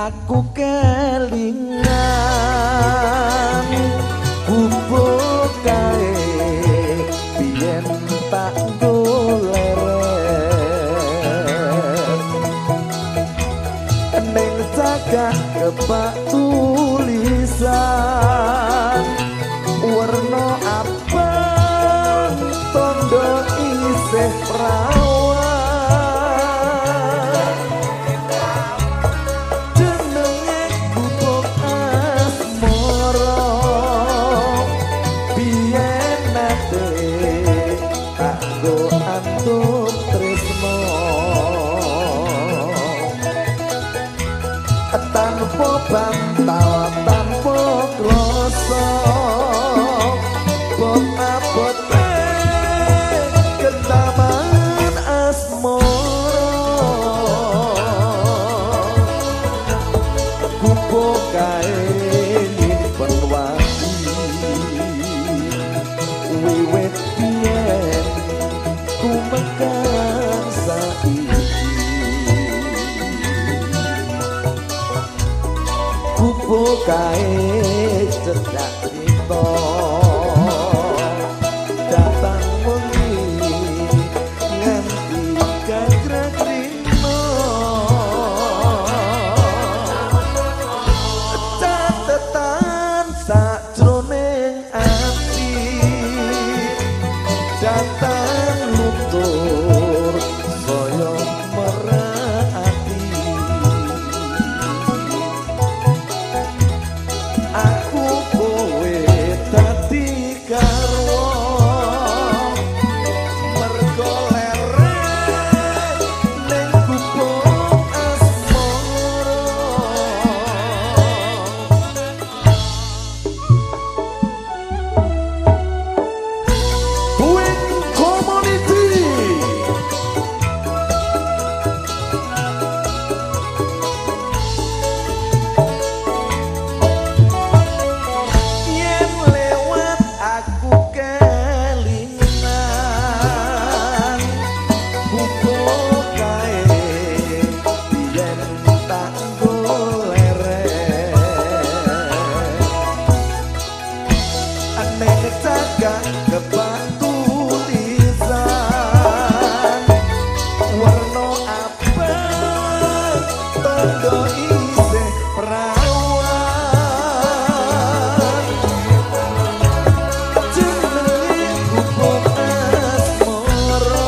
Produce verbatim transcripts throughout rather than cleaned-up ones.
aku kelingan bubuk kae biyen tak goleren ning cagak kebak tulisan warna abang tondo isih perawan jenenge bubuk asmara biyen nate kanggo antuk tresno tanpa bantal tanpa krasa bot abot ketaman asmara kupo kae nyimpen wati wiwit biyen ku mekan saiki kupo kae cedak crita datang wengi nganti gagrag rino catetan sajroning ati datang luntur saya merati aku kowe dadi garwa mergo leren ning bubuk asmara Wing Community yen lewat aku kelingan bubuk kae biyen tak goleren aneh cagak kebak tulisan warna abang tondo isih perawan jenenge bubuk asmara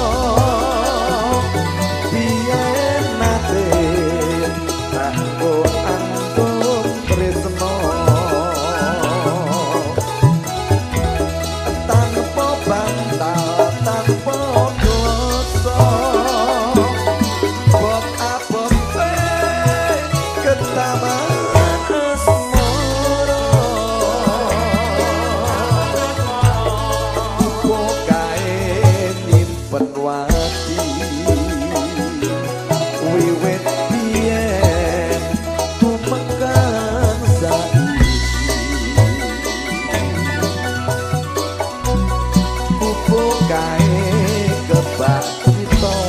biyen nate kanggo antuk tresno tanpa bantal tanpa dosa bot abot ketaman asmara bubuk kae nyimpen wati wiwit biyen tumekan saiki bubuk kae kebak crita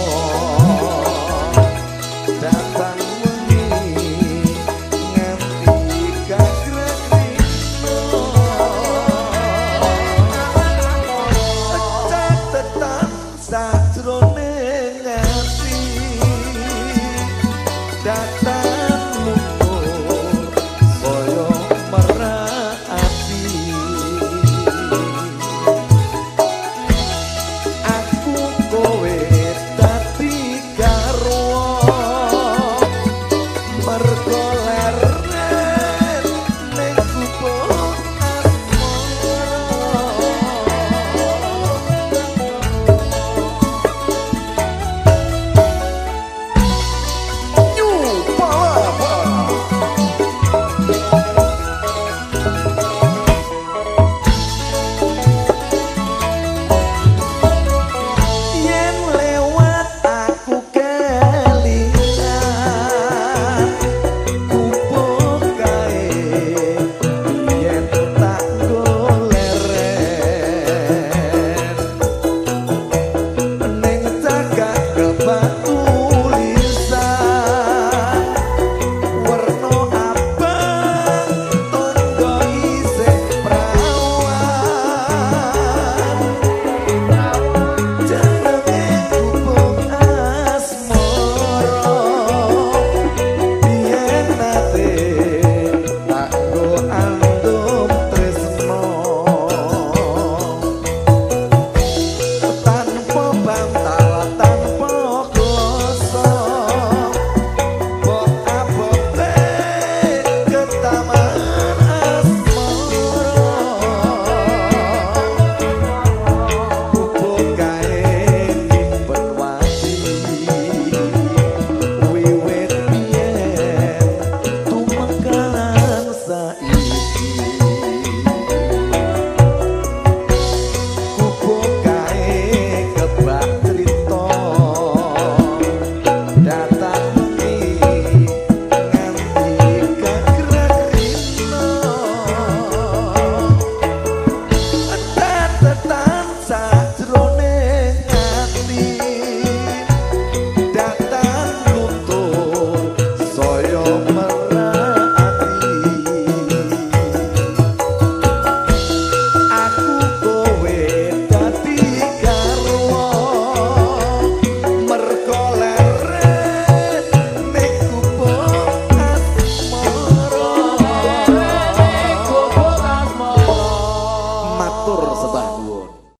datang wengi nganti gagrag rino catetan sajroning ati datang